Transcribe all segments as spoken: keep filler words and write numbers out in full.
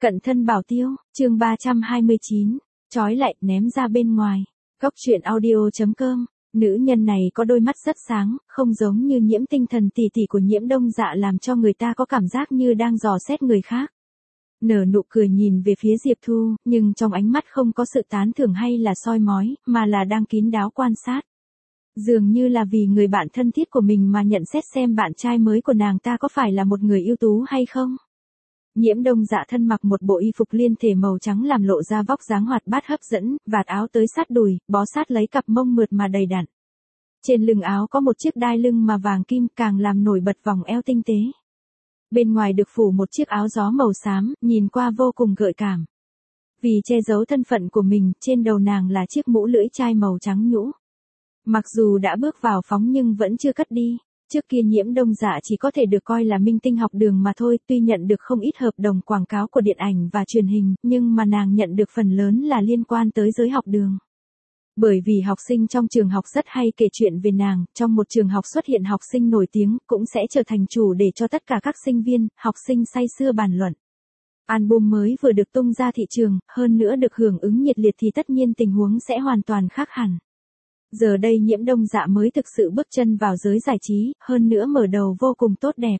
Cận thân bảo tiêu, chương ba trăm hai mươi chín, trói lại, ném ra bên ngoài. Góc truyện audio chấm com, nữ nhân này có đôi mắt rất sáng, không giống như Nhiễm Tinh Thần tỷ tỷ của Nhiễm Đông Dạ làm cho người ta có cảm giác như đang dò xét người khác. Nở nụ cười nhìn về phía Diệp Thu, nhưng trong ánh mắt không có sự tán thưởng hay là soi mói, mà là đang kín đáo quan sát. Dường như là vì người bạn thân thiết của mình mà nhận xét xem bạn trai mới của nàng ta có phải là một người ưu tú hay không. Nhiễm Đông Dạ thân mặc một bộ y phục liên thể màu trắng làm lộ ra vóc dáng hoạt bát hấp dẫn, vạt áo tới sát đùi, bó sát lấy cặp mông mượt mà đầy đặn. Trên lưng áo có một chiếc đai lưng mà vàng kim càng làm nổi bật vòng eo tinh tế. Bên ngoài được phủ một chiếc áo gió màu xám, nhìn qua vô cùng gợi cảm. Vì che giấu thân phận của mình, trên đầu nàng là chiếc mũ lưỡi chai màu trắng nhũ. Mặc dù đã bước vào phóng nhưng vẫn chưa cất đi. Trước kia Nhiễm Đông Dạ chỉ có thể được coi là minh tinh học đường mà thôi, tuy nhận được không ít hợp đồng quảng cáo của điện ảnh và truyền hình, nhưng mà nàng nhận được phần lớn là liên quan tới giới học đường. Bởi vì học sinh trong trường học rất hay kể chuyện về nàng, trong một trường học xuất hiện học sinh nổi tiếng, cũng sẽ trở thành chủ để cho tất cả các sinh viên, học sinh say sưa bàn luận. Album mới vừa được tung ra thị trường, hơn nữa được hưởng ứng nhiệt liệt thì tất nhiên tình huống sẽ hoàn toàn khác hẳn. Giờ đây Nhiễm Đông Dạ mới thực sự bước chân vào giới giải trí, hơn nữa mở đầu vô cùng tốt đẹp.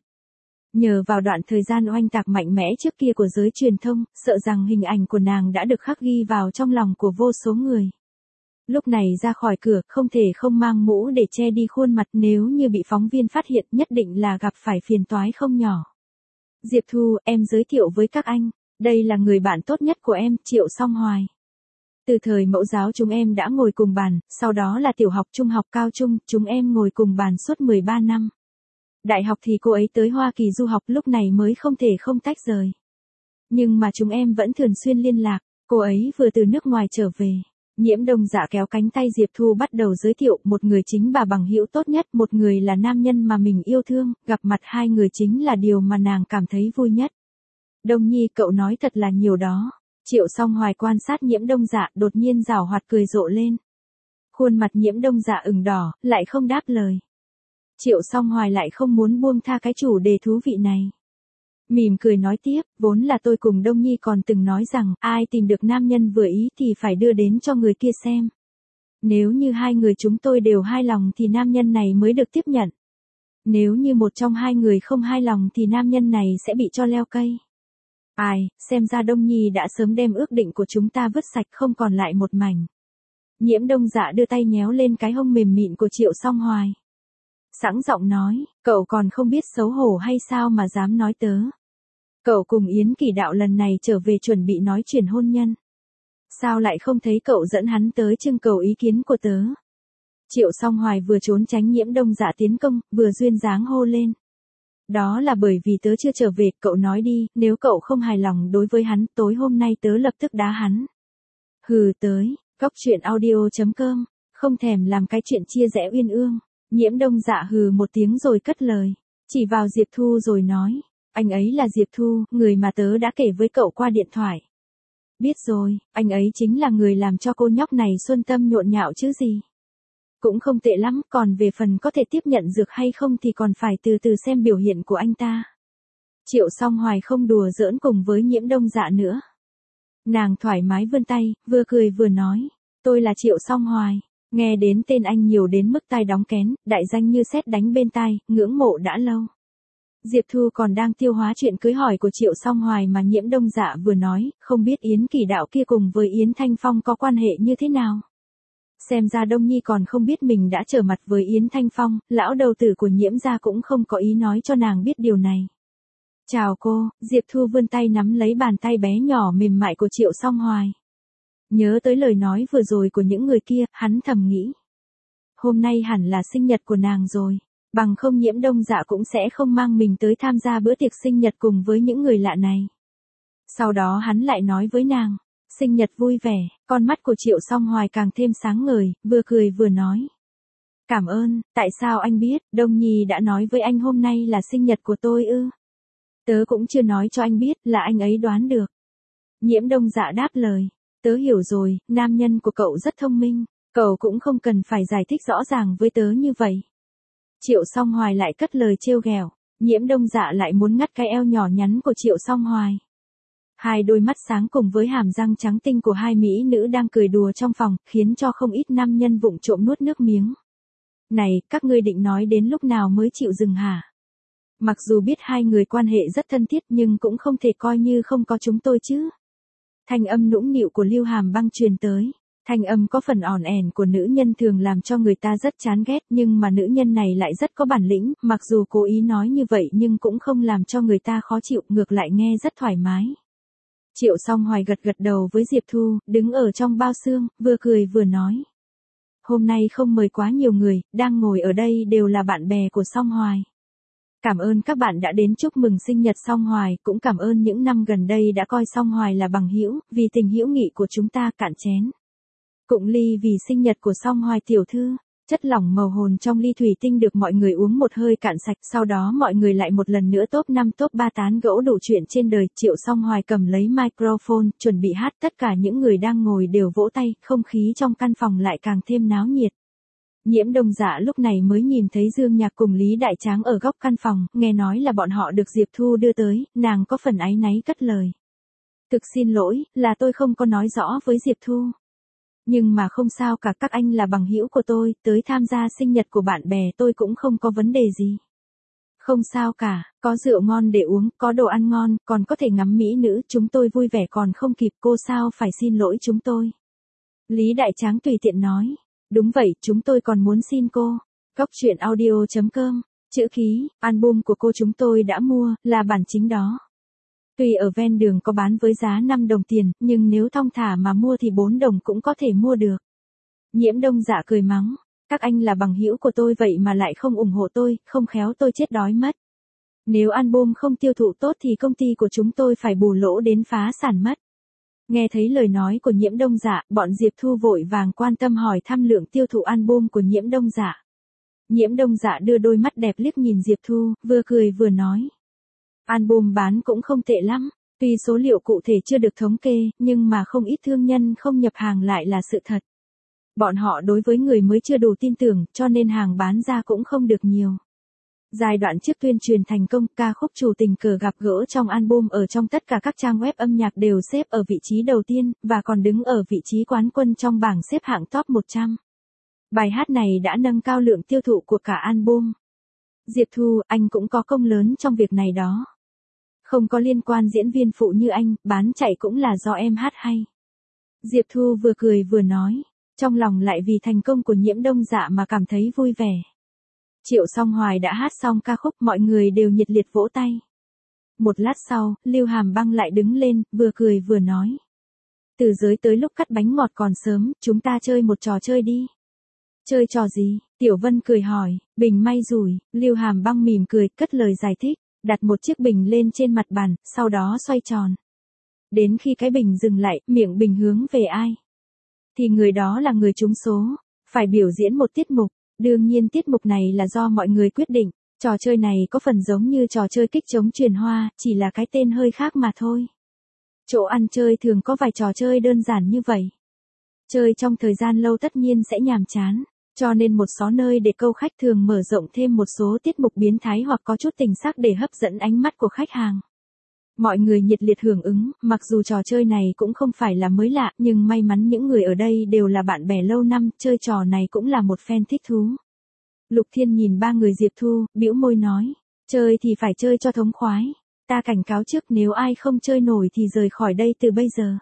Nhờ vào đoạn thời gian oanh tạc mạnh mẽ trước kia của giới truyền thông, sợ rằng hình ảnh của nàng đã được khắc ghi vào trong lòng của vô số người. Lúc này ra khỏi cửa, không thể không mang mũ để che đi khuôn mặt, nếu như bị phóng viên phát hiện nhất định là gặp phải phiền toái không nhỏ. Diệp Thu, em giới thiệu với các anh, đây là người bạn tốt nhất của em, Triệu Song Hoài. Từ thời mẫu giáo chúng em đã ngồi cùng bàn, sau đó là tiểu học, trung học, cao trung, chúng em ngồi cùng bàn suốt mười ba năm. Đại học thì cô ấy tới Hoa Kỳ du học, lúc này mới không thể không tách rời. Nhưng mà chúng em vẫn thường xuyên liên lạc, cô ấy vừa từ nước ngoài trở về. Nhiễm Đông Dạ kéo cánh tay Diệp Thu bắt đầu giới thiệu, một người chính bà bằng hữu tốt nhất, một người là nam nhân mà mình yêu thương, gặp mặt hai người chính là điều mà nàng cảm thấy vui nhất. Đông Nhi, cậu nói thật là nhiều đó. Triệu Song Hoài quan sát Nhiễm Đông Dạ, đột nhiên giảo hoạt cười rộ lên. Khuôn mặt Nhiễm Đông Dạ ửng đỏ, lại không đáp lời. Triệu Song Hoài lại không muốn buông tha cái chủ đề thú vị này. Mỉm cười nói tiếp, vốn là tôi cùng Đông Nhi còn từng nói rằng, ai tìm được nam nhân vừa ý thì phải đưa đến cho người kia xem. Nếu như hai người chúng tôi đều hài lòng thì nam nhân này mới được tiếp nhận. Nếu như một trong hai người không hài lòng thì nam nhân này sẽ bị cho leo cây. Ai, xem ra Đông Nhi đã sớm đem ước định của chúng ta vứt sạch, không còn lại một mảnh. Nhiễm Đông Dạ đưa tay nhéo lên cái hông mềm mịn của Triệu Song Hoài. Sẵn giọng nói, cậu còn không biết xấu hổ hay sao mà dám nói tớ. Cậu cùng Yến Kỳ Đạo lần này trở về chuẩn bị nói chuyện hôn nhân. Sao lại không thấy cậu dẫn hắn tới trưng cầu ý kiến của tớ? Triệu Song Hoài vừa trốn tránh Nhiễm Đông Dạ tiến công, vừa duyên dáng hô lên. Đó là bởi vì tớ chưa trở về, cậu nói đi, nếu cậu không hài lòng đối với hắn, tối hôm nay tớ lập tức đá hắn. Hừ tới, góc truyện audio chấm com, không thèm làm cái chuyện chia rẽ uyên ương. Nhiễm Đông Dạ hừ một tiếng rồi cất lời, chỉ vào Diệp Thu rồi nói, anh ấy là Diệp Thu, người mà tớ đã kể với cậu qua điện thoại. Biết rồi, anh ấy chính là người làm cho cô nhóc này xuân tâm nhộn nhạo chứ gì. Cũng không tệ lắm, còn về phần có thể tiếp nhận dược hay không thì còn phải từ từ xem biểu hiện của anh ta. Triệu Song Hoài không đùa giỡn cùng với Nhiễm Đông Dạ nữa. Nàng thoải mái vươn tay, vừa cười vừa nói, tôi là Triệu Song Hoài, nghe đến tên anh nhiều đến mức tai đóng kén, đại danh như sét đánh bên tai, ngưỡng mộ đã lâu. Diệp Thu còn đang tiêu hóa chuyện cưới hỏi của Triệu Song Hoài mà Nhiễm Đông Dạ vừa nói, không biết Yến Kỳ Đạo kia cùng với Yến Thanh Phong có quan hệ như thế nào. Xem ra Đông Nhi còn không biết mình đã trở mặt với Yến Thanh Phong, lão đầu tử của Nhiễm gia cũng không có ý nói cho nàng biết điều này. Chào cô, Diệp Thu vươn tay nắm lấy bàn tay bé nhỏ mềm mại của Triệu Song Hoài. Nhớ tới lời nói vừa rồi của những người kia, hắn thầm nghĩ. Hôm nay hẳn là sinh nhật của nàng rồi, bằng không Nhiễm Đông Dạ cũng sẽ không mang mình tới tham gia bữa tiệc sinh nhật cùng với những người lạ này. Sau đó hắn lại nói với nàng. Sinh nhật vui vẻ, con mắt của Triệu Song Hoài càng thêm sáng ngời, vừa cười vừa nói. Cảm ơn, tại sao anh biết, Đông Nhi đã nói với anh hôm nay là sinh nhật của tôi ư? Tớ cũng chưa nói cho anh biết, là anh ấy đoán được. Nhiễm Đông Dạ đáp lời, tớ hiểu rồi, nam nhân của cậu rất thông minh, cậu cũng không cần phải giải thích rõ ràng với tớ như vậy. Triệu Song Hoài lại cất lời trêu ghẹo, Nhiễm Đông Dạ lại muốn ngắt cái eo nhỏ nhắn của Triệu Song Hoài. Hai đôi mắt sáng cùng với hàm răng trắng tinh của hai mỹ nữ đang cười đùa trong phòng, khiến cho không ít nam nhân vụng trộm nuốt nước miếng. Này, các ngươi định nói đến lúc nào mới chịu dừng hả? Mặc dù biết hai người quan hệ rất thân thiết nhưng cũng không thể coi như không có chúng tôi chứ. Thanh âm nũng nịu của Lưu Hàm Băng truyền tới. Thanh âm có phần ỏn ẻn của nữ nhân thường làm cho người ta rất chán ghét, nhưng mà nữ nhân này lại rất có bản lĩnh, mặc dù cố ý nói như vậy nhưng cũng không làm cho người ta khó chịu, ngược lại nghe rất thoải mái. Triệu Song Hoài gật gật đầu với Diệp Thu, đứng ở trong bao xương, vừa cười vừa nói. Hôm nay không mời quá nhiều người, đang ngồi ở đây đều là bạn bè của Song Hoài. Cảm ơn các bạn đã đến chúc mừng sinh nhật Song Hoài, cũng cảm ơn những năm gần đây đã coi Song Hoài là bằng hữu, vì tình hữu nghị của chúng ta cạn chén. Cụng ly vì sinh nhật của Song Hoài tiểu thư. Chất lỏng màu hồn trong ly thủy tinh được mọi người uống một hơi cạn sạch, sau đó mọi người lại một lần nữa top năm top ba tán gẫu đủ chuyện trên đời. Triệu Song Hoài cầm lấy microphone, chuẩn bị hát, tất cả những người đang ngồi đều vỗ tay, không khí trong căn phòng lại càng thêm náo nhiệt. Nhiễm Đông Dạ lúc này mới nhìn thấy Dương Nhạc cùng Lý Đại Tráng ở góc căn phòng, nghe nói là bọn họ được Diệp Thu đưa tới, nàng có phần áy náy cất lời. Thực xin lỗi, là tôi không có nói rõ với Diệp Thu. Nhưng mà không sao cả, các anh là bằng hữu của tôi, tới tham gia sinh nhật của bạn bè tôi cũng không có vấn đề gì. Không sao cả, có rượu ngon để uống, có đồ ăn ngon, còn có thể ngắm mỹ nữ, chúng tôi vui vẻ còn không kịp, cô sao phải xin lỗi chúng tôi. Lý Đại Tráng tùy tiện nói. Đúng vậy, chúng tôi còn muốn xin cô. Góc truyện audio chấm com, chữ ký, album của cô chúng tôi đã mua, là bản chính đó. Tuy ở ven đường có bán với giá năm đồng tiền, nhưng nếu thong thả mà mua thì bốn đồng cũng có thể mua được. Nhiễm Đông Dạ cười mắng, các anh là bằng hữu của tôi vậy mà lại không ủng hộ tôi, không khéo tôi chết đói mất. Nếu album không tiêu thụ tốt thì công ty của chúng tôi phải bù lỗ đến phá sản mất. Nghe thấy lời nói của Nhiễm Đông Dạ, bọn Diệp Thu vội vàng quan tâm hỏi thăm lượng tiêu thụ album của Nhiễm Đông Dạ. Nhiễm Đông Dạ đưa đôi mắt đẹp liếc nhìn Diệp Thu, vừa cười vừa nói. Album bán cũng không tệ lắm, tuy số liệu cụ thể chưa được thống kê, nhưng mà không ít thương nhân không nhập hàng lại là sự thật. Bọn họ đối với người mới chưa đủ tin tưởng, cho nên hàng bán ra cũng không được nhiều. Giai đoạn trước tuyên truyền thành công, ca khúc Chủ Tình Cờ Gặp Gỡ trong album ở trong tất cả các trang web âm nhạc đều xếp ở vị trí đầu tiên, và còn đứng ở vị trí quán quân trong bảng xếp hạng top một trăm. Bài hát này đã nâng cao lượng tiêu thụ của cả album. Diệp Thu, anh cũng có công lớn trong việc này đó. Không có liên quan diễn viên phụ như anh, bán chạy cũng là do em hát hay. Diệp Thu vừa cười vừa nói, trong lòng lại vì thành công của Nhiễm Đông Dạ mà cảm thấy vui vẻ. Triệu Song Hoài đã hát xong ca khúc, mọi người đều nhiệt liệt vỗ tay. Một lát sau, Lưu Hàm Băng lại đứng lên, vừa cười vừa nói. Từ giới tới lúc cắt bánh ngọt còn sớm, chúng ta chơi một trò chơi đi. Chơi trò gì? Tiểu Vân cười hỏi, bình may rủi, Lưu Hàm Băng mỉm cười, cất lời giải thích, đặt một chiếc bình lên trên mặt bàn, sau đó xoay tròn. Đến khi cái bình dừng lại, miệng bình hướng về ai? Thì người đó là người trúng số, phải biểu diễn một tiết mục. Đương nhiên tiết mục này là do mọi người quyết định, trò chơi này có phần giống như trò chơi kích trống truyền hoa, chỉ là cái tên hơi khác mà thôi. Chỗ ăn chơi thường có vài trò chơi đơn giản như vậy. Chơi trong thời gian lâu tất nhiên sẽ nhàm chán, cho nên một số nơi để câu khách thường mở rộng thêm một số tiết mục biến thái hoặc có chút tình sắc để hấp dẫn ánh mắt của khách hàng. Mọi người nhiệt liệt hưởng ứng, mặc dù trò chơi này cũng không phải là mới lạ, nhưng may mắn những người ở đây đều là bạn bè lâu năm, chơi trò này cũng là một fan thích thú. Lục Thiên nhìn ba người Diệp Thu, bĩu môi nói, chơi thì phải chơi cho thống khoái. Ta cảnh cáo trước, nếu ai không chơi nổi thì rời khỏi đây từ bây giờ.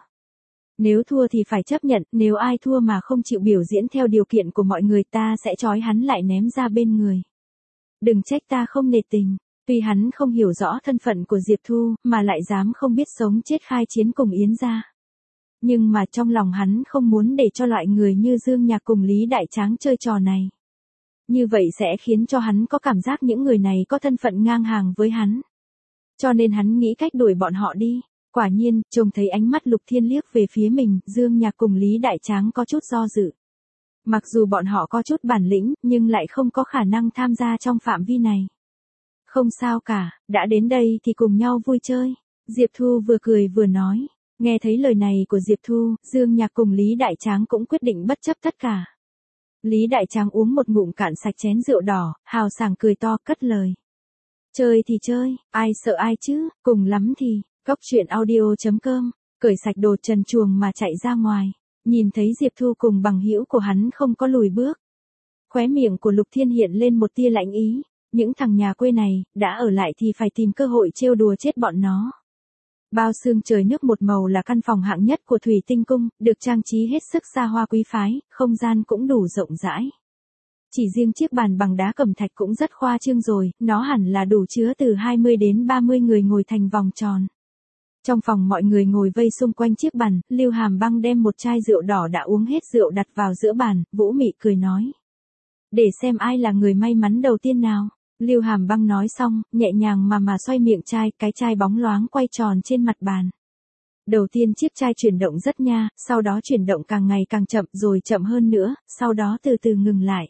Nếu thua thì phải chấp nhận, nếu ai thua mà không chịu biểu diễn theo điều kiện của mọi người ta sẽ trói hắn lại ném ra bên người. Đừng trách ta không nể tình. Tuy hắn không hiểu rõ thân phận của Diệp Thu, mà lại dám không biết sống chết khai chiến cùng Yến gia. Nhưng mà trong lòng hắn không muốn để cho loại người như Dương Nhạc cùng Lý Đại Tráng chơi trò này. Như vậy sẽ khiến cho hắn có cảm giác những người này có thân phận ngang hàng với hắn. Cho nên hắn nghĩ cách đuổi bọn họ đi. Quả nhiên, trông thấy ánh mắt Lục Thiên liếc về phía mình, Dương Nhạc cùng Lý Đại Tráng có chút do dự. Mặc dù bọn họ có chút bản lĩnh, nhưng lại không có khả năng tham gia trong phạm vi này. Không sao cả, đã đến đây thì cùng nhau vui chơi. Diệp Thu vừa cười vừa nói. Nghe thấy lời này của Diệp Thu, Dương Nhạc cùng Lý Đại Tráng cũng quyết định bất chấp tất cả. Lý Đại Tráng uống một ngụm cạn sạch chén rượu đỏ, hào sảng cười to, cất lời. Chơi thì chơi, ai sợ ai chứ, cùng lắm thì, Cóc truyện audio chấm com, cởi sạch đồ trần truồng mà chạy ra ngoài, nhìn thấy Diệp Thu cùng bằng hữu của hắn không có lùi bước. Khóe miệng của Lục Thiên hiện lên một tia lạnh ý, những thằng nhà quê này, đã ở lại thì phải tìm cơ hội trêu đùa chết bọn nó. Bao xương trời nước một màu là căn phòng hạng nhất của Thủy Tinh Cung, được trang trí hết sức xa hoa quý phái, không gian cũng đủ rộng rãi. Chỉ riêng chiếc bàn bằng đá cẩm thạch cũng rất khoa trương rồi, nó hẳn là đủ chứa từ hai mươi đến ba mươi người ngồi thành vòng tròn. Trong phòng mọi người ngồi vây xung quanh chiếc bàn, Lưu Hàm Băng đem một chai rượu đỏ đã uống hết rượu đặt vào giữa bàn, Vũ Mị cười nói. Để xem ai là người may mắn đầu tiên nào. Lưu Hàm Băng nói xong, nhẹ nhàng mà mà xoay miệng chai, cái chai bóng loáng quay tròn trên mặt bàn. Đầu tiên chiếc chai chuyển động rất nha, sau đó chuyển động càng ngày càng chậm rồi chậm hơn nữa, sau đó từ từ ngừng lại.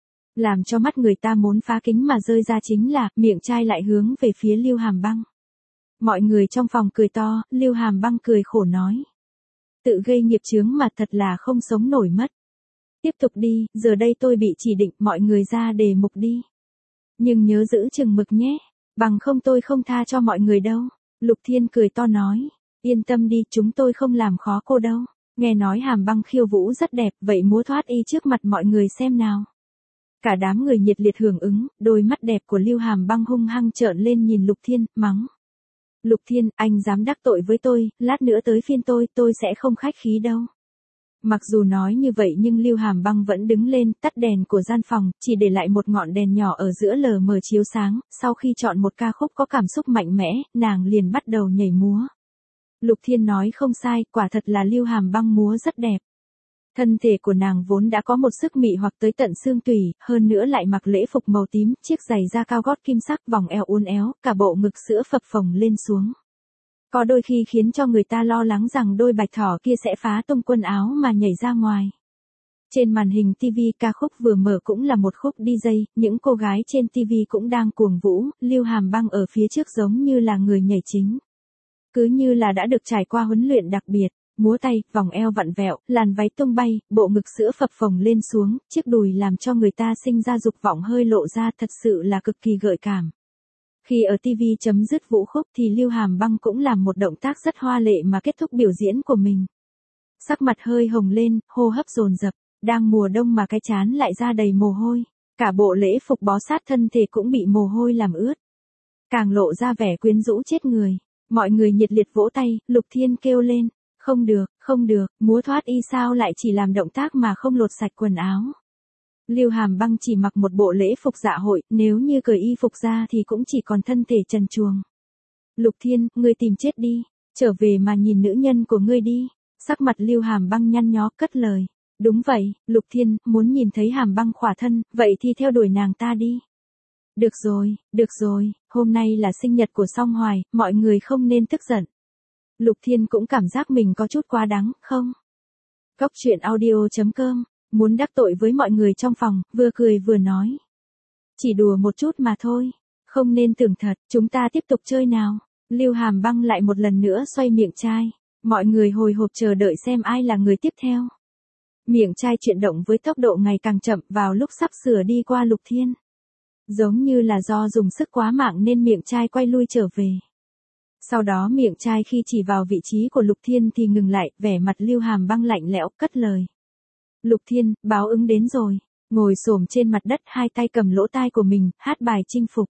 Làm cho mắt người ta muốn phá kính mà rơi ra chính là, miệng chai lại hướng về phía Lưu Hàm Băng. Mọi người trong phòng cười to, Lưu Hàm Băng cười khổ nói. Tự gây nghiệp chướng mà thật là không sống nổi mất. Tiếp tục đi, giờ đây tôi bị chỉ định, mọi người ra đề mục đi. Nhưng nhớ giữ chừng mực nhé, bằng không tôi không tha cho mọi người đâu. Lục Thiên cười to nói, yên tâm đi, chúng tôi không làm khó cô đâu. Nghe nói Hàm Băng khiêu vũ rất đẹp, vậy múa thoát y trước mặt mọi người xem nào. Cả đám người nhiệt liệt hưởng ứng, đôi mắt đẹp của Lưu Hàm Băng hung hăng trợn lên nhìn Lục Thiên, mắng. Lục Thiên, anh dám đắc tội với tôi, lát nữa tới phiên tôi, tôi sẽ không khách khí đâu. Mặc dù nói như vậy nhưng Lưu Hàm Băng vẫn đứng lên, tắt đèn của gian phòng, chỉ để lại một ngọn đèn nhỏ ở giữa lờ mờ chiếu sáng, sau khi chọn một ca khúc có cảm xúc mạnh mẽ, nàng liền bắt đầu nhảy múa. Lục Thiên nói không sai, quả thật là Lưu Hàm Băng múa rất đẹp. Thân thể của nàng vốn đã có một sức mị hoặc tới tận xương tủy, hơn nữa lại mặc lễ phục màu tím, chiếc giày da cao gót kim sắc, vòng eo uốn éo, cả bộ ngực sữa phập phồng lên xuống. Có đôi khi khiến cho người ta lo lắng rằng đôi bạch thỏ kia sẽ phá tung quần áo mà nhảy ra ngoài. Trên màn hình ti vi ca khúc vừa mở cũng là một khúc đi jây, những cô gái trên ti vi cũng đang cuồng vũ, Lưu Hàm Băng ở phía trước giống như là người nhảy chính. Cứ như là đã được trải qua huấn luyện đặc biệt. Múa tay, vòng eo vặn vẹo, làn váy tung bay, bộ ngực sữa phập phồng lên xuống, chiếc đùi làm cho người ta sinh ra dục vọng hơi lộ ra, thật sự là cực kỳ gợi cảm. Khi ở ti vi chấm dứt vũ khúc thì Lưu Hàm Băng cũng làm một động tác rất hoa lệ mà kết thúc biểu diễn của mình. Sắc mặt hơi hồng lên, hô hấp dồn dập, đang mùa đông mà cái trán lại ra đầy mồ hôi, cả bộ lễ phục bó sát thân thể cũng bị mồ hôi làm ướt. Càng lộ ra vẻ quyến rũ chết người, mọi người nhiệt liệt vỗ tay, Lục Thiên kêu lên. Không được, không được, múa thoát y sao lại chỉ làm động tác mà không lột sạch quần áo. Lưu Hàm Băng chỉ mặc một bộ lễ phục dạ hội, nếu như cởi y phục ra thì cũng chỉ còn thân thể trần truồng. Lục Thiên, ngươi tìm chết đi, trở về mà nhìn nữ nhân của ngươi đi. Sắc mặt Lưu Hàm Băng nhăn nhó cất lời. Đúng vậy, Lục Thiên, muốn nhìn thấy Hàm Băng khỏa thân, vậy thì theo đuổi nàng ta đi. Được rồi, được rồi, hôm nay là sinh nhật của Song Hoài, mọi người không nên tức giận. Lục Thiên cũng cảm giác mình có chút quá đáng, không? Cóc truyện audio chấm com, muốn đắc tội với mọi người trong phòng, vừa cười vừa nói. Chỉ đùa một chút mà thôi, không nên tưởng thật, chúng ta tiếp tục chơi nào. Lưu Hàm Băng lại một lần nữa xoay miệng chai, mọi người hồi hộp chờ đợi xem ai là người tiếp theo. Miệng chai chuyển động với tốc độ ngày càng chậm vào lúc sắp sửa đi qua Lục Thiên. Giống như là do dùng sức quá mạnh nên miệng chai quay lui trở về. Sau đó miệng chai khi chỉ vào vị trí của Lục Thiên thì ngừng lại, vẻ mặt Lưu Hàm Băng lạnh lẽo, cất lời. Lục Thiên, báo ứng đến rồi, ngồi xổm trên mặt đất hai tay cầm lỗ tai của mình, hát bài chinh phục.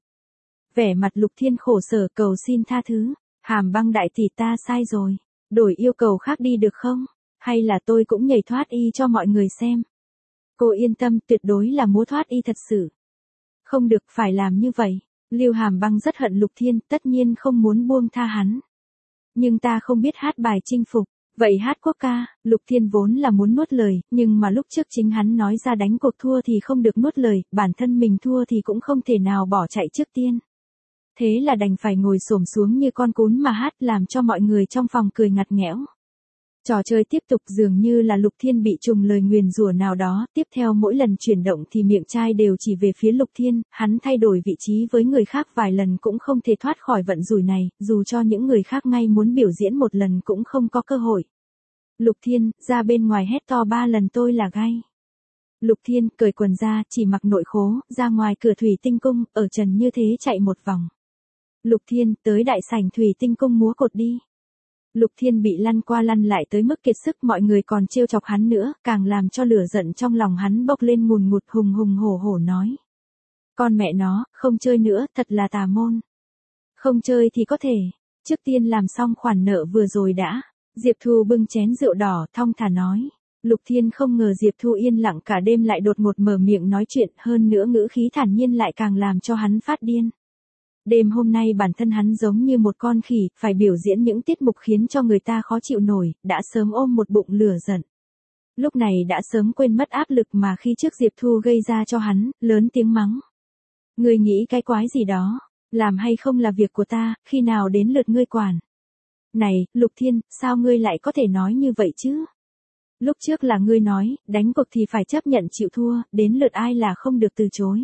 Vẻ mặt Lục Thiên khổ sở cầu xin tha thứ, Hàm Băng đại tỷ ta sai rồi, đổi yêu cầu khác đi được không, hay là tôi cũng nhảy thoát y cho mọi người xem. Cô yên tâm, tuyệt đối là múa thoát y thật sự. Không được, phải làm như vậy. Lưu Hàm Băng rất hận Lục Thiên, tất nhiên không muốn buông tha hắn. Nhưng ta không biết hát bài chinh phục, vậy hát quốc ca. Lục Thiên vốn là muốn nuốt lời, nhưng mà lúc trước chính hắn nói ra đánh cuộc thua thì không được nuốt lời, bản thân mình thua thì cũng không thể nào bỏ chạy trước tiên. Thế là đành phải ngồi xổm xuống như con cún mà hát, làm cho mọi người trong phòng cười ngặt nghẽo. Trò chơi tiếp tục, dường như là Lục Thiên bị trùng lời nguyền rủa nào đó, tiếp theo mỗi lần chuyển động thì miệng chai đều chỉ về phía Lục Thiên, hắn thay đổi vị trí với người khác vài lần cũng không thể thoát khỏi vận rủi này, dù cho những người khác ngay muốn biểu diễn một lần cũng không có cơ hội. Lục Thiên, ra bên ngoài hét to ba lần tôi là gay. Lục Thiên, cởi quần ra, chỉ mặc nội khố, ra ngoài cửa Thủy Tinh Cung, ở trần như thế chạy một vòng. Lục Thiên, tới đại sảnh thủy tinh cung múa cột đi. Lục Thiên bị lăn qua lăn lại tới mức kiệt sức, mọi người còn trêu chọc hắn nữa, càng làm cho lửa giận trong lòng hắn bốc lên ngùn ngụt, hùng hùng hổ hổ nói. Con mẹ nó, không chơi nữa, thật là tà môn. Không chơi thì có thể, trước tiên làm xong khoản nợ vừa rồi đã. Diệp Thu bưng chén rượu đỏ, thong thả nói. Lục Thiên không ngờ Diệp Thu yên lặng cả đêm lại đột ngột mở miệng nói chuyện, hơn nữa ngữ khí thản nhiên lại càng làm cho hắn phát điên. Đêm hôm nay bản thân hắn giống như một con khỉ, phải biểu diễn những tiết mục khiến cho người ta khó chịu nổi, đã sớm ôm một bụng lửa giận. Lúc này đã sớm quên mất áp lực mà khi trước Diệp Thu gây ra cho hắn, lớn tiếng mắng. Ngươi nghĩ cái quái gì đó, làm hay không là việc của ta, khi nào đến lượt ngươi quản. Này, Lục Thiên, sao ngươi lại có thể nói như vậy chứ? Lúc trước là ngươi nói, đánh cuộc thì phải chấp nhận chịu thua, đến lượt ai là không được từ chối.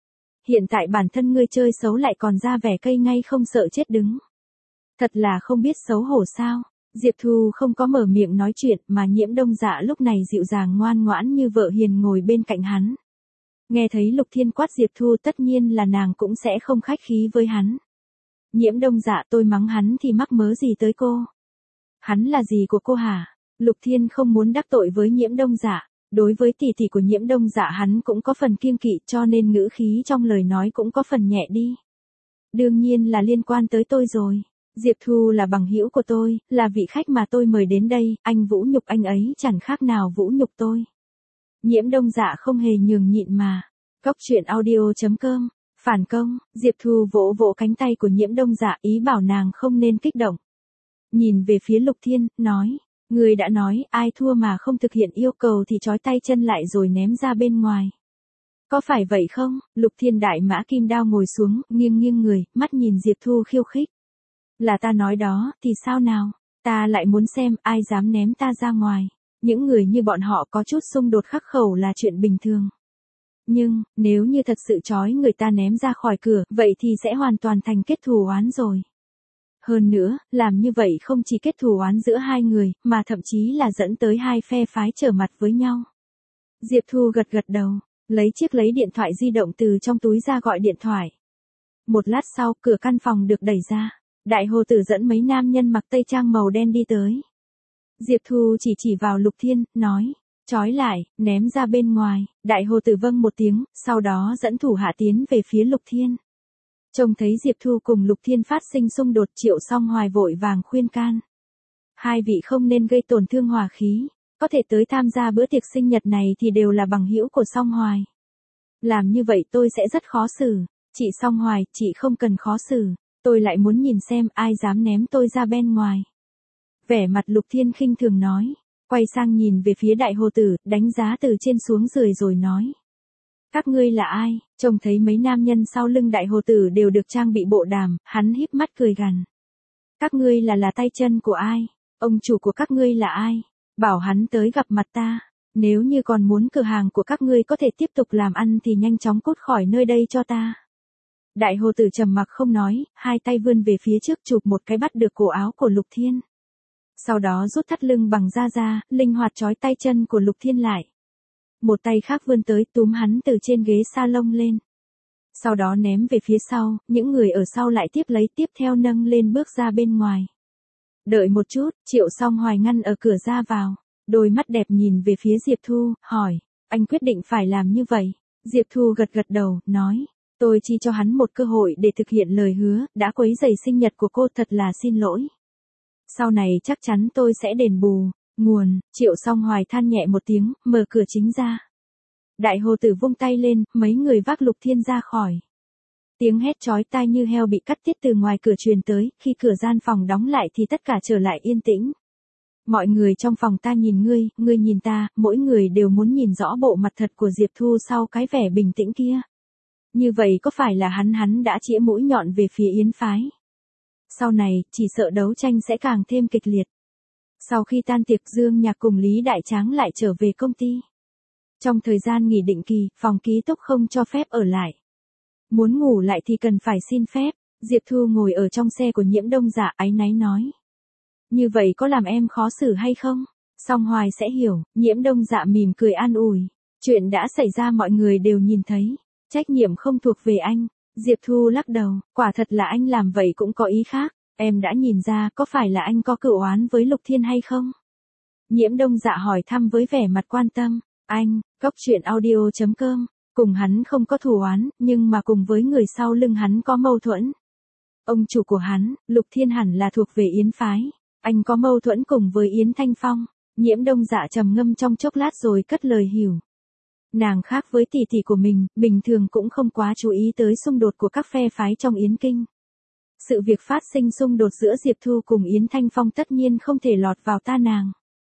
Hiện tại bản thân ngươi chơi xấu lại còn ra vẻ cây ngay không sợ chết đứng. Thật là không biết xấu hổ sao. Diệp Thu không có mở miệng nói chuyện mà Nhiễm Đông Dạ lúc này dịu dàng ngoan ngoãn như vợ hiền ngồi bên cạnh hắn. Nghe thấy Lục Thiên quát Diệp Thu tất nhiên là nàng cũng sẽ không khách khí với hắn. Nhiễm Đông Dạ, tôi mắng hắn thì mắc mớ gì tới cô? Hắn là gì của cô hả? Lục Thiên không muốn đắc tội với Nhiễm Đông Dạ. Đối với tỷ tỷ của Nhiễm Đông Dạ hắn cũng có phần kiêng kỵ, cho nên ngữ khí trong lời nói cũng có phần nhẹ đi. Đương nhiên là liên quan tới tôi rồi. Diệp Thu là bằng hữu của tôi, là vị khách mà tôi mời đến đây, anh vũ nhục anh ấy chẳng khác nào vũ nhục tôi. Nhiễm Đông Dạ không hề nhường nhịn mà. Cóc truyện audio chấm com, phản công. Diệp Thu vỗ vỗ cánh tay của Nhiễm Đông Dạ, ý bảo nàng không nên kích động. Nhìn về phía Lục Thiên, nói. Người đã nói, ai thua mà không thực hiện yêu cầu thì trói tay chân lại rồi ném ra bên ngoài. Có phải vậy không? Lục Thiên đại mã kim đao ngồi xuống, nghiêng nghiêng người, mắt nhìn Diệp Thu khiêu khích. Là ta nói đó, thì sao nào? Ta lại muốn xem ai dám ném ta ra ngoài. Những người như bọn họ có chút xung đột khắc khẩu là chuyện bình thường. Nhưng, nếu như thật sự trói người ta ném ra khỏi cửa, vậy thì sẽ hoàn toàn thành kết thù oán rồi. Hơn nữa, làm như vậy không chỉ kết thù oán giữa hai người, mà thậm chí là dẫn tới hai phe phái trở mặt với nhau. Diệp Thu gật gật đầu, lấy chiếc lấy điện thoại di động từ trong túi ra gọi điện thoại. Một lát sau, cửa căn phòng được đẩy ra. Đại Hồ Tử dẫn mấy nam nhân mặc tây trang màu đen đi tới. Diệp Thu chỉ chỉ vào Lục Thiên, nói, trói lại, ném ra bên ngoài. Đại Hồ Tử vâng một tiếng, sau đó dẫn thủ hạ tiến về phía Lục Thiên. Trông thấy Diệp Thu cùng Lục Thiên phát sinh xung đột, Triệu Song Hoài vội vàng khuyên can. Hai vị không nên gây tổn thương hòa khí, có thể tới tham gia bữa tiệc sinh nhật này thì đều là bằng hữu của Song Hoài. Làm như vậy tôi sẽ rất khó xử. Chị Song Hoài, chị không cần khó xử, tôi lại muốn nhìn xem ai dám ném tôi ra bên ngoài. Vẻ mặt Lục Thiên khinh thường nói, quay sang nhìn về phía Đại Hồ Tử, đánh giá từ trên xuống dưới rồi nói. Các ngươi là ai? Trông thấy mấy nam nhân sau lưng Đại Hồ Tử đều được trang bị bộ đàm, hắn híp mắt cười gằn. Các ngươi là là tay chân của ai? Ông chủ của các ngươi là ai? Bảo hắn tới gặp mặt ta. Nếu như còn muốn cửa hàng của các ngươi có thể tiếp tục làm ăn thì nhanh chóng cút khỏi nơi đây cho ta. Đại Hồ Tử trầm mặc không nói, hai tay vươn về phía trước chụp một cái bắt được cổ áo của Lục Thiên. Sau đó rút thắt lưng bằng da ra, linh hoạt trói tay chân của Lục Thiên lại. Một tay khác vươn tới túm hắn từ trên ghế salon lên. Sau đó ném về phía sau, những người ở sau lại tiếp lấy tiếp theo nâng lên bước ra bên ngoài. Đợi một chút, Triệu Song Hoài ngăn ở cửa ra vào. Đôi mắt đẹp nhìn về phía Diệp Thu, hỏi, anh quyết định phải làm như vậy. Diệp Thu gật gật đầu, nói, tôi chỉ cho hắn một cơ hội để thực hiện lời hứa, đã quấy rầy sinh nhật của cô thật là xin lỗi. Sau này chắc chắn tôi sẽ đền bù. Nguồn, Triệu Song Hoài than nhẹ một tiếng, mở cửa chính ra. Đại Hồ Tử vung tay lên, mấy người vác Lục Thiên ra khỏi. Tiếng hét chói tai như heo bị cắt tiết từ ngoài cửa truyền tới, khi cửa gian phòng đóng lại thì tất cả trở lại yên tĩnh. Mọi người trong phòng ta nhìn ngươi, ngươi nhìn ta, mỗi người đều muốn nhìn rõ bộ mặt thật của Diệp Thu sau cái vẻ bình tĩnh kia. Như vậy có phải là hắn hắn đã chĩa mũi nhọn về phía Yến phái? Sau này, chỉ sợ đấu tranh sẽ càng thêm kịch liệt. Sau khi tan tiệc Dương Nhạc cùng Lý Đại Tráng lại trở về công ty. Trong thời gian nghỉ định kỳ, phòng ký túc không cho phép ở lại. Muốn ngủ lại thì cần phải xin phép. Diệp Thu ngồi ở trong xe của Nhiễm Đông Dạ áy náy nói. Như vậy có làm em khó xử hay không? Song Hoài sẽ hiểu. Nhiễm Đông Dạ mỉm cười an ủi. Chuyện đã xảy ra mọi người đều nhìn thấy. Trách nhiệm không thuộc về anh. Diệp Thu lắc đầu, quả thật là anh làm vậy cũng có ý khác, em đã nhìn ra có phải là anh có cựu oán với Lục Thiên hay không? Nhiễm Đông Dạ hỏi thăm với vẻ mặt quan tâm, anh, Cốc Truyện Audio chấm com, cùng hắn không có thù oán, nhưng mà cùng với người sau lưng hắn có mâu thuẫn. Ông chủ của hắn, Lục Thiên hẳn là thuộc về Yến phái, anh có mâu thuẫn cùng với Yến Thanh Phong. Nhiễm Đông Dạ trầm ngâm trong chốc lát rồi cất lời hiểu. Nàng khác với tỷ tỷ của mình, bình thường cũng không quá chú ý tới xung đột của các phe phái trong Yến Kinh. Sự việc phát sinh xung đột giữa Diệp Thu cùng Yến Thanh Phong tất nhiên không thể lọt vào tai nàng.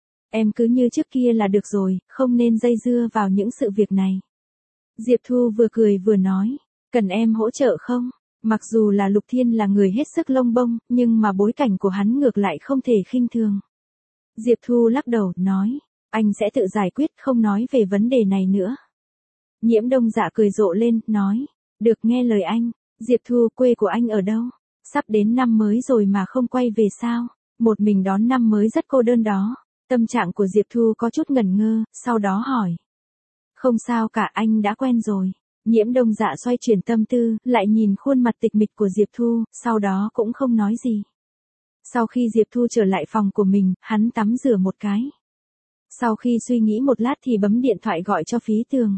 Em cứ như trước kia là được rồi, không nên dây dưa vào những sự việc này. Diệp Thu vừa cười vừa nói, cần em hỗ trợ không? Mặc dù là Lục Thiên là người hết sức lông bông, nhưng mà bối cảnh của hắn ngược lại không thể khinh thường. Diệp Thu lắc đầu, nói, anh sẽ tự giải quyết, không nói về vấn đề này nữa. Nhiễm Đông Dạ cười rộ lên, nói, được nghe lời anh. Diệp Thu, quê của anh ở đâu? Sắp đến năm mới rồi mà không quay về sao? Một mình đón năm mới rất cô đơn đó. Tâm trạng của Diệp Thu có chút ngẩn ngơ, sau đó hỏi. Không sao cả, anh đã quen rồi. Nhiễm Đông Dạ xoay chuyển tâm tư, lại nhìn khuôn mặt tịch mịch của Diệp Thu, sau đó cũng không nói gì. Sau khi Diệp Thu trở lại phòng của mình, hắn tắm rửa một cái. Sau khi suy nghĩ một lát thì bấm điện thoại gọi cho Phí Tường.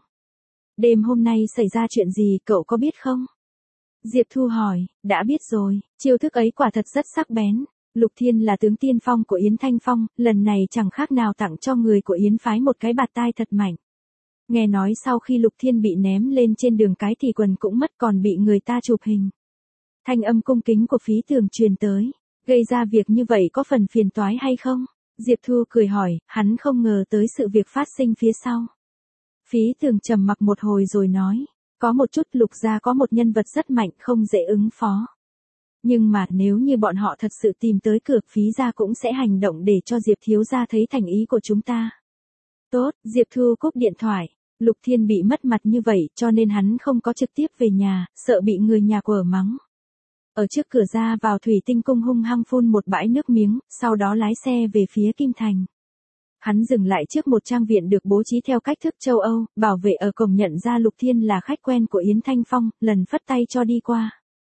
Đêm hôm nay xảy ra chuyện gì, cậu có biết không? Diệp Thu hỏi, đã biết rồi, chiêu thức ấy quả thật rất sắc bén. Lục Thiên là tướng tiên phong của Yến Thanh Phong, lần này chẳng khác nào tặng cho người của Yến phái một cái bạt tai thật mạnh. Nghe nói sau khi Lục Thiên bị ném lên trên đường cái thì quần cũng mất, còn bị người ta chụp hình. Thanh âm cung kính của Phí Tường truyền tới, gây ra việc như vậy có phần phiền toái hay không? Diệp Thu cười hỏi, hắn không ngờ tới sự việc phát sinh phía sau. Phí Tường trầm mặc một hồi rồi nói, có một chút, Lục gia có một nhân vật rất mạnh, không dễ ứng phó. Nhưng mà nếu như bọn họ thật sự tìm tới cửa, Phí gia cũng sẽ hành động để cho Diệp thiếu gia thấy thành ý của chúng ta. Tốt, Diệp Thu cúp điện thoại. Lục Thiên bị mất mặt như vậy cho nên hắn không có trực tiếp về nhà, sợ bị người nhà quở mắng. Ở trước cửa ra vào Thủy Tinh Cung hung hăng phun một bãi nước miếng, sau đó lái xe về phía Kim Thành. Hắn dừng lại trước một trang viện được bố trí theo cách thức châu Âu, bảo vệ ở cổng nhận ra Lục Thiên là khách quen của Yến Thanh Phong, lần phất tay cho đi qua.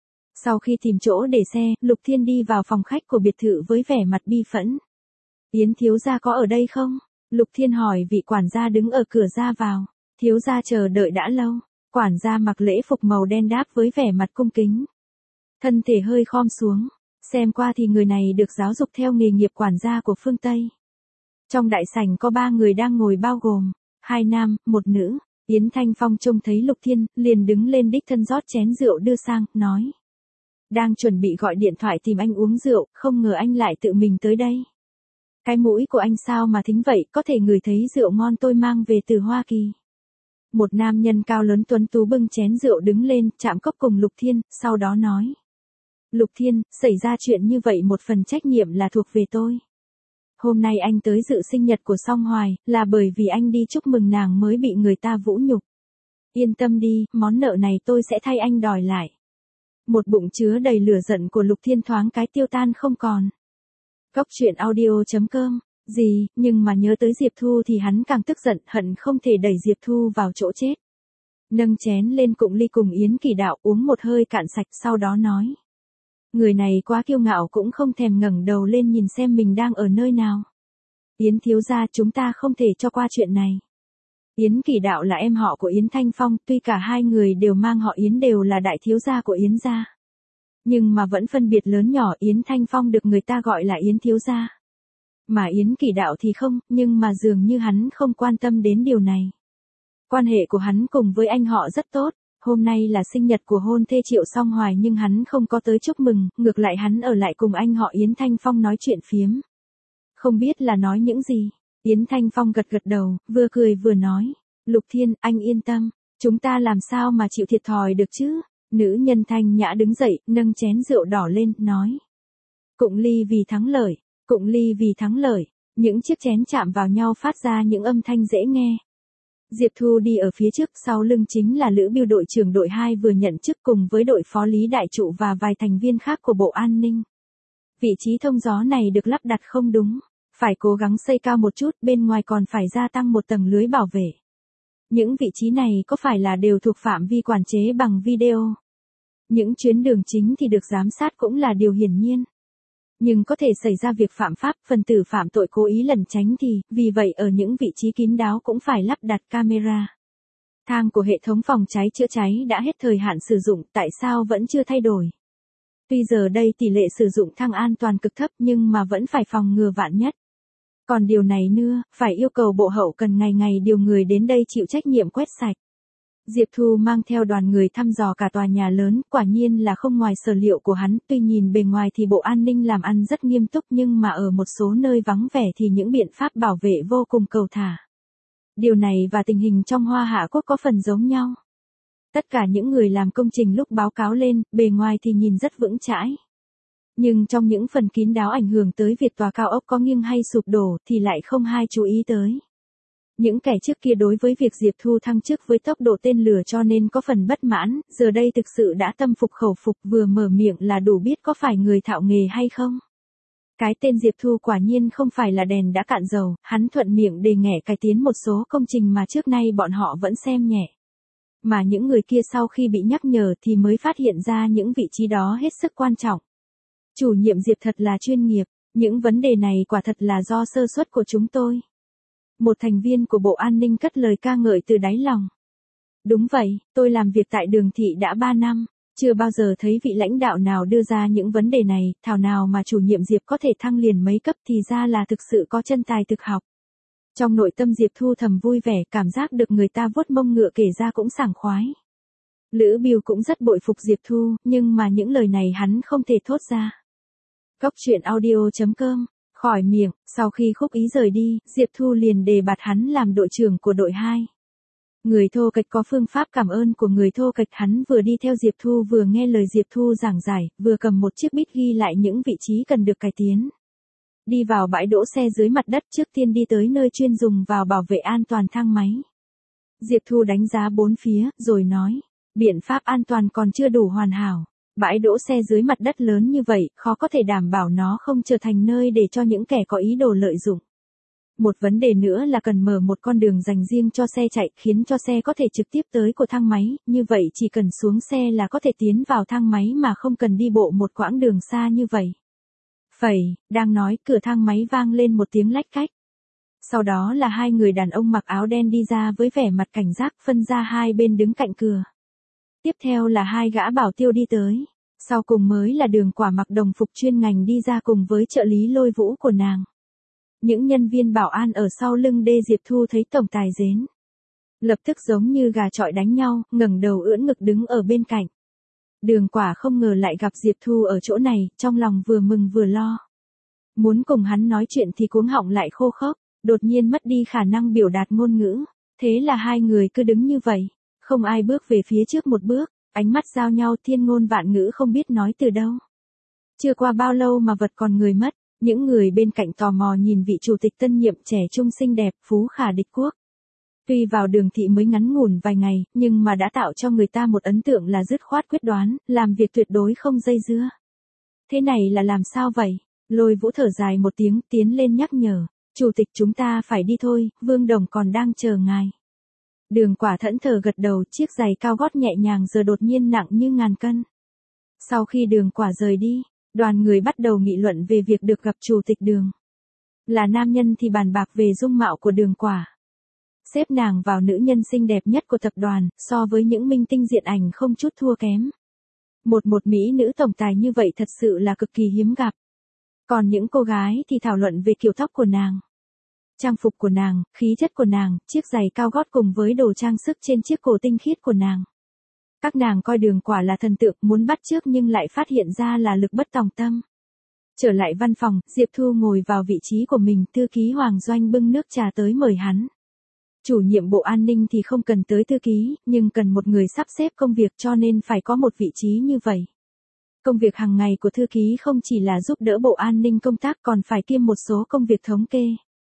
Sau khi tìm chỗ để xe, Lục Thiên đi vào phòng khách của biệt thự với vẻ mặt bi phẫn. Yến thiếu gia có ở đây không? Lục Thiên hỏi vị quản gia đứng ở cửa ra vào. Thiếu gia chờ đợi đã lâu. Quản gia mặc lễ phục màu đen đáp với vẻ mặt cung kính. Thân thể hơi khom xuống. Xem qua thì người này được giáo dục theo nghề nghiệp quản gia của phương Tây. Trong đại sảnh có ba người đang ngồi bao gồm hai nam, một nữ. Yến Thanh Phong trông thấy Lục Thiên, liền đứng lên đích thân rót chén rượu đưa sang, nói. Đang chuẩn bị gọi điện thoại tìm anh uống rượu, không ngờ anh lại tự mình tới đây. Cái mũi của anh sao mà thính vậy, có thể ngửi thấy rượu ngon tôi mang về từ Hoa Kỳ. Một nam nhân cao lớn tuấn tú bưng chén rượu đứng lên, chạm cốc cùng Lục Thiên, sau đó nói. Lục Thiên, xảy ra chuyện như vậy một phần trách nhiệm là thuộc về tôi. Hôm nay anh tới dự sinh nhật của Song Hoài, là bởi vì anh đi chúc mừng nàng mới bị người ta vũ nhục. Yên tâm đi, món nợ này tôi sẽ thay anh đòi lại. Một bụng chứa đầy lửa giận của Lục Thiên thoáng cái tiêu tan không còn. Cốc Truyện Audio chấm com, gì, nhưng mà nhớ tới Diệp Thu thì hắn càng tức giận, hận không thể đẩy Diệp Thu vào chỗ chết. Nâng chén lên cụng ly cùng Yến Kỳ Đạo uống một hơi cạn sạch, sau đó nói. Người này quá kiêu ngạo cũng không thèm ngẩng đầu lên nhìn xem mình đang ở nơi nào. Yến thiếu gia, chúng ta không thể cho qua chuyện này. Yến Kỳ Đạo là em họ của Yến Thanh Phong, tuy cả hai người đều mang họ Yến, đều là đại thiếu gia của Yến gia. Nhưng mà vẫn phân biệt lớn nhỏ, Yến Thanh Phong được người ta gọi là Yến thiếu gia. Mà Yến Kỳ Đạo thì không, nhưng mà dường như hắn không quan tâm đến điều này. Quan hệ của hắn cùng với anh họ rất tốt, hôm nay là sinh nhật của hôn thê Triệu Song Hoài nhưng hắn không có tới chúc mừng, ngược lại hắn ở lại cùng anh họ Yến Thanh Phong nói chuyện phiếm. Không biết là nói những gì, Yến Thanh Phong gật gật đầu, vừa cười vừa nói, Lục Thiên, anh yên tâm, chúng ta làm sao mà chịu thiệt thòi được chứ? Nữ nhân Thanh Nhã đứng dậy, nâng chén rượu đỏ lên, nói. Cụng ly vì thắng lợi, cụng ly vì thắng lợi, những chiếc chén chạm vào nhau phát ra những âm thanh dễ nghe. Diệp Thu đi ở phía trước, sau lưng chính là Lữ Bưu đội trưởng đội hai vừa nhận chức cùng với đội phó Lý Đại Trụ và vài thành viên khác của Bộ An ninh. Vị trí thông gió này được lắp đặt không đúng, phải cố gắng xây cao một chút, bên ngoài còn phải gia tăng một tầng lưới bảo vệ. Những vị trí này có phải là đều thuộc phạm vi quản chế bằng video? Những chuyến đường chính thì được giám sát cũng là điều hiển nhiên. Nhưng có thể xảy ra việc phạm pháp, phần tử phạm tội cố ý lẩn tránh thì, vì vậy ở những vị trí kín đáo cũng phải lắp đặt camera. Thang của hệ thống phòng cháy chữa cháy đã hết thời hạn sử dụng, tại sao vẫn chưa thay đổi? Tuy giờ đây tỷ lệ sử dụng thang an toàn cực thấp nhưng mà vẫn phải phòng ngừa vạn nhất. Còn điều này nữa, phải yêu cầu bộ hậu cần ngày ngày điều người đến đây chịu trách nhiệm quét sạch. Diệp Thu mang theo đoàn người thăm dò cả tòa nhà lớn, quả nhiên là không ngoài sở liệu của hắn, tuy nhìn bề ngoài thì bộ an ninh làm ăn rất nghiêm túc nhưng mà ở một số nơi vắng vẻ thì những biện pháp bảo vệ vô cùng cầu thả. Điều này và tình hình trong Hoa Hạ Quốc có phần giống nhau. Tất cả những người làm công trình lúc báo cáo lên, bề ngoài thì nhìn rất vững chãi. Nhưng trong những phần kín đáo ảnh hưởng tới việc tòa cao ốc có nghiêng hay sụp đổ thì lại không ai chú ý tới. Những kẻ trước kia đối với việc Diệp Thu thăng chức với tốc độ tên lửa cho nên có phần bất mãn, giờ đây thực sự đã tâm phục khẩu phục, vừa mở miệng là đủ biết có phải người thạo nghề hay không. Cái tên Diệp Thu quả nhiên không phải là đèn đã cạn dầu, hắn thuận miệng đề nghẻ cải tiến một số công trình mà trước nay bọn họ vẫn xem nhẹ. Mà những người kia sau khi bị nhắc nhở thì mới phát hiện ra những vị trí đó hết sức quan trọng. Chủ nhiệm Diệp thật là chuyên nghiệp, những vấn đề này quả thật là do sơ suất của chúng tôi. Một thành viên của Bộ An ninh cất lời ca ngợi từ đáy lòng. Đúng vậy, tôi làm việc tại Đường Thị đã ba năm, chưa bao giờ thấy vị lãnh đạo nào đưa ra những vấn đề này, thảo nào mà chủ nhiệm Diệp có thể thăng liền mấy cấp thì ra là thực sự có chân tài thực học. Trong nội tâm Diệp Thu thầm vui vẻ, cảm giác được người ta vuốt mông ngựa kể ra cũng sảng khoái. Lữ Biêu cũng rất bội phục Diệp Thu, nhưng mà những lời này hắn không thể thốt ra. Góc truyện audio chấm com, khỏi miệng, sau khi Khúc Ý rời đi, Diệp Thu liền đề bạt hắn làm đội trưởng của đội hai. Người Thô Kệch có phương pháp cảm ơn của người Thô Kệch, hắn vừa đi theo Diệp Thu vừa nghe lời Diệp Thu giảng giải, vừa cầm một chiếc bút ghi lại những vị trí cần được cải tiến. Đi vào bãi đỗ xe dưới mặt đất, trước tiên đi tới nơi chuyên dùng vào bảo vệ an toàn thang máy. Diệp Thu đánh giá bốn phía, rồi nói, biện pháp an toàn còn chưa đủ hoàn hảo. Bãi đỗ xe dưới mặt đất lớn như vậy, khó có thể đảm bảo nó không trở thành nơi để cho những kẻ có ý đồ lợi dụng. Một vấn đề nữa là cần mở một con đường dành riêng cho xe chạy, khiến cho xe có thể trực tiếp tới của thang máy, như vậy chỉ cần xuống xe là có thể tiến vào thang máy mà không cần đi bộ một quãng đường xa như vậy. Phẩy, đang nói, cửa thang máy vang lên một tiếng lách cách. Sau đó là hai người đàn ông mặc áo đen đi ra với vẻ mặt cảnh giác, phân ra hai bên đứng cạnh cửa. Tiếp theo là hai gã bảo tiêu đi tới. Sau cùng mới là Đường Quả mặc đồng phục chuyên ngành đi ra cùng với trợ lý Lôi Vũ của nàng. Những nhân viên bảo an ở sau lưng Đê Diệp Thu thấy tổng tài đến, lập tức giống như gà chọi đánh nhau, ngẩng đầu ưỡn ngực đứng ở bên cạnh. Đường Quả không ngờ lại gặp Diệp Thu ở chỗ này, trong lòng vừa mừng vừa lo. Muốn cùng hắn nói chuyện thì cuống họng lại khô khốc, đột nhiên mất đi khả năng biểu đạt ngôn ngữ. Thế là hai người cứ đứng như vậy, không ai bước về phía trước một bước, ánh mắt giao nhau thiên ngôn vạn ngữ không biết nói từ đâu. Chưa qua bao lâu mà vật còn người mất, những người bên cạnh tò mò nhìn vị chủ tịch tân nhiệm trẻ trung xinh đẹp, phú khả địch quốc. Tuy vào Đường Thị mới ngắn ngủn vài ngày, nhưng mà đã tạo cho người ta một ấn tượng là dứt khoát quyết đoán, làm việc tuyệt đối không dây dưa. Thế này là làm sao vậy? Lôi Vũ thở dài một tiếng, tiến lên nhắc nhở, chủ tịch chúng ta phải đi thôi, Vương Đồng còn đang chờ ngài. Đường Quả thẫn thờ gật đầu, chiếc giày cao gót nhẹ nhàng giờ đột nhiên nặng như ngàn cân. Sau khi Đường Quả rời đi, đoàn người bắt đầu nghị luận về việc được gặp chủ tịch Đường. Là nam nhân thì bàn bạc về dung mạo của Đường Quả. Xếp nàng vào nữ nhân xinh đẹp nhất của tập đoàn, so với những minh tinh diện ảnh không chút thua kém. Một một mỹ nữ tổng tài như vậy thật sự là cực kỳ hiếm gặp. Còn những cô gái thì thảo luận về kiểu tóc của nàng, trang phục của nàng, khí chất của nàng, chiếc giày cao gót cùng với đồ trang sức trên chiếc cổ tinh khiết của nàng. Các nàng coi Đường Quả là thần tượng, muốn bắt chước nhưng lại phát hiện ra là lực bất tòng tâm. Trở lại văn phòng, Diệp Thu ngồi vào vị trí của mình, thư ký Hoàng Doanh bưng nước trà tới mời hắn. Chủ nhiệm Bộ An ninh thì không cần tới thư ký, nhưng cần một người sắp xếp công việc cho nên phải có một vị trí như vậy. Công việc hàng ngày của thư ký không chỉ là giúp đỡ Bộ An ninh công tác còn phải kiêm một số công việc thống kê.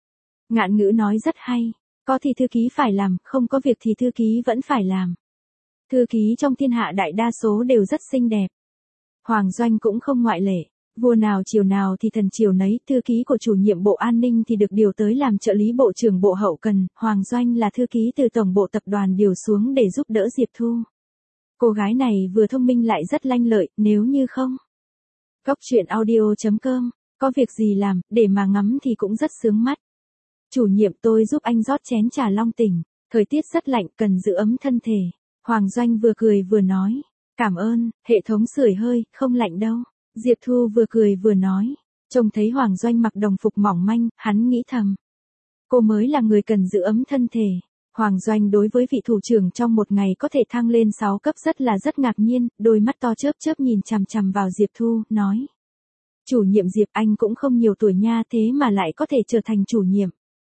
Ngạn ngữ nói rất hay, có thì thư ký phải làm, không có việc thì thư ký vẫn phải làm. Thư ký trong thiên hạ đại đa số đều rất xinh đẹp. Hoàng Doanh cũng không ngoại lệ. Vua nào chiều nào thì thần chiều nấy, thư ký của chủ nhiệm Bộ An ninh thì được điều tới làm trợ lý Bộ trưởng Bộ Hậu cần, Hoàng Doanh là thư ký từ Tổng bộ tập đoàn điều xuống để giúp đỡ Diệp Thu. Cô gái này vừa thông minh lại rất lanh lợi, nếu như không. Cốc truyện audio chấm com, có việc gì làm, để mà ngắm thì cũng rất sướng mắt. Chủ nhiệm tôi giúp anh rót chén trà long tỉnh, thời tiết rất lạnh cần giữ ấm thân thể. Hoàng Doanh vừa cười vừa nói, cảm ơn, hệ thống sưởi hơi, không lạnh đâu. Diệp Thu vừa cười vừa nói, trông thấy Hoàng Doanh mặc đồng phục mỏng manh, hắn nghĩ thầm. Cô mới là người cần giữ ấm thân thể. Hoàng Doanh đối với vị thủ trưởng trong một ngày có thể thăng lên sáu cấp rất là rất ngạc nhiên, đôi mắt to chớp chớp nhìn chằm chằm vào Diệp Thu, nói. Chủ nhiệm Diệp, anh cũng không nhiều tuổi nha, thế mà lại có thể trở thành chủ nhiệm.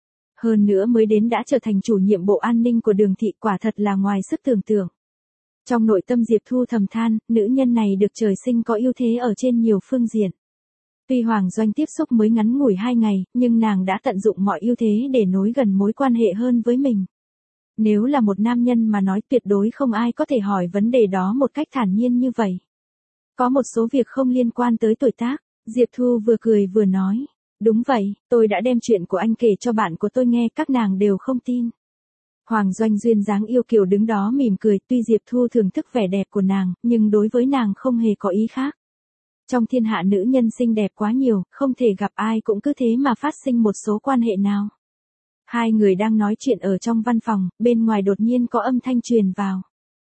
Hơn nữa mới đến đã trở thành chủ nhiệm bộ an ninh của Đường thị, quả thật là ngoài sức tưởng tượng. Trong nội tâm Diệp Thu thầm than, nữ nhân này được trời sinh có ưu thế ở trên nhiều phương diện. Tuy Hoàng Doanh tiếp xúc mới ngắn ngủi hai ngày, nhưng nàng đã tận dụng mọi ưu thế để nối gần mối quan hệ hơn với mình. Nếu là một nam nhân mà nói, tuyệt đối không ai có thể hỏi vấn đề đó một cách thản nhiên như vậy. Có một số việc không liên quan tới tuổi tác, Diệp Thu vừa cười vừa nói. Đúng vậy, tôi đã đem chuyện của anh kể cho bạn của tôi nghe, các nàng đều không tin. Hoàng Doanh duyên dáng yêu kiều đứng đó mỉm cười, tuy Diệp Thu thưởng thức vẻ đẹp của nàng, nhưng đối với nàng không hề có ý khác. Trong thiên hạ nữ nhân xinh đẹp quá nhiều, không thể gặp ai cũng cứ thế mà phát sinh một số quan hệ nào. Hai người đang nói chuyện ở trong văn phòng, bên ngoài đột nhiên có âm thanh truyền vào.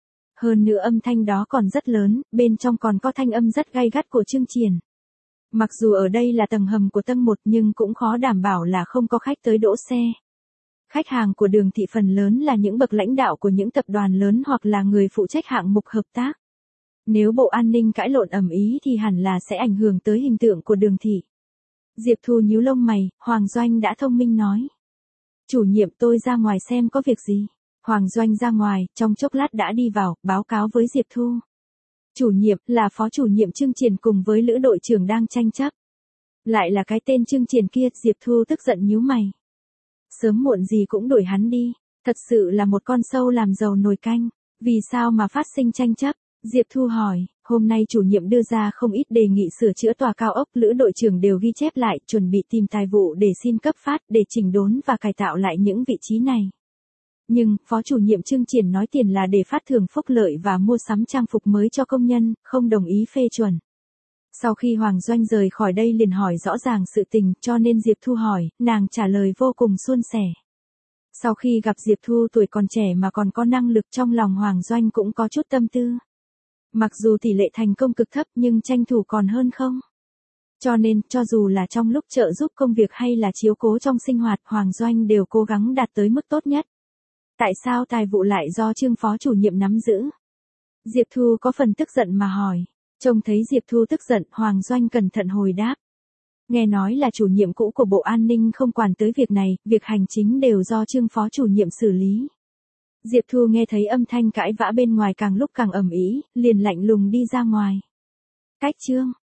Hơn nữa âm thanh đó còn rất lớn, bên trong còn có thanh âm rất gay gắt của Trương Triển. Mặc dù ở đây là tầng hầm của tầng một nhưng cũng khó đảm bảo là không có khách tới đỗ xe. Khách hàng của Đường thị phần lớn là những bậc lãnh đạo của những tập đoàn lớn hoặc là người phụ trách hạng mục hợp tác. Nếu bộ an ninh cãi lộn ầm ĩ thì hẳn là sẽ ảnh hưởng tới hình tượng của Đường thị. Diệp Thu nhíu lông mày, Hoàng Doanh đã thông minh nói. Chủ nhiệm, tôi ra ngoài xem có việc gì. Hoàng Doanh ra ngoài, trong chốc lát đã đi vào, báo cáo với Diệp Thu. Chủ nhiệm, là phó chủ nhiệm Trương Triển cùng với Lữ đội trưởng đang tranh chấp. Lại là cái tên Trương Triển kia, Diệp Thu tức giận nhíu mày. Sớm muộn gì cũng đuổi hắn đi, thật sự là một con sâu làm dầu nồi canh, vì sao mà phát sinh tranh chấp? Diệp Thu hỏi, hôm nay chủ nhiệm đưa ra không ít đề nghị sửa chữa tòa cao ốc, Lữ đội trưởng đều ghi chép lại, chuẩn bị tìm tài vụ để xin cấp phát, để chỉnh đốn và cải tạo lại những vị trí này. Nhưng, phó chủ nhiệm Trương Triển nói tiền là để phát thưởng phúc lợi và mua sắm trang phục mới cho công nhân, không đồng ý phê chuẩn. Sau khi Hoàng Doanh rời khỏi đây liền hỏi rõ ràng sự tình, cho nên Diệp Thu hỏi, nàng trả lời vô cùng suôn sẻ. Sau khi gặp Diệp Thu tuổi còn trẻ mà còn có năng lực, trong lòng Hoàng Doanh cũng có chút tâm tư. Mặc dù tỷ lệ thành công cực thấp nhưng tranh thủ còn hơn không. Cho nên, cho dù là trong lúc trợ giúp công việc hay là chiếu cố trong sinh hoạt, Hoàng Doanh đều cố gắng đạt tới mức tốt nhất. Tại sao tài vụ lại do Trương phó chủ nhiệm nắm giữ? Diệp Thu có phần tức giận mà hỏi. Trông thấy Diệp Thu tức giận, Hoàng Doanh cẩn thận hồi đáp. Nghe nói là chủ nhiệm cũ của Bộ An ninh không quản tới việc này, việc hành chính đều do Trương phó chủ nhiệm xử lý. Diệp Thu nghe thấy âm thanh cãi vã bên ngoài càng lúc càng ầm ĩ, liền lạnh lùng đi ra ngoài. Cách Trương,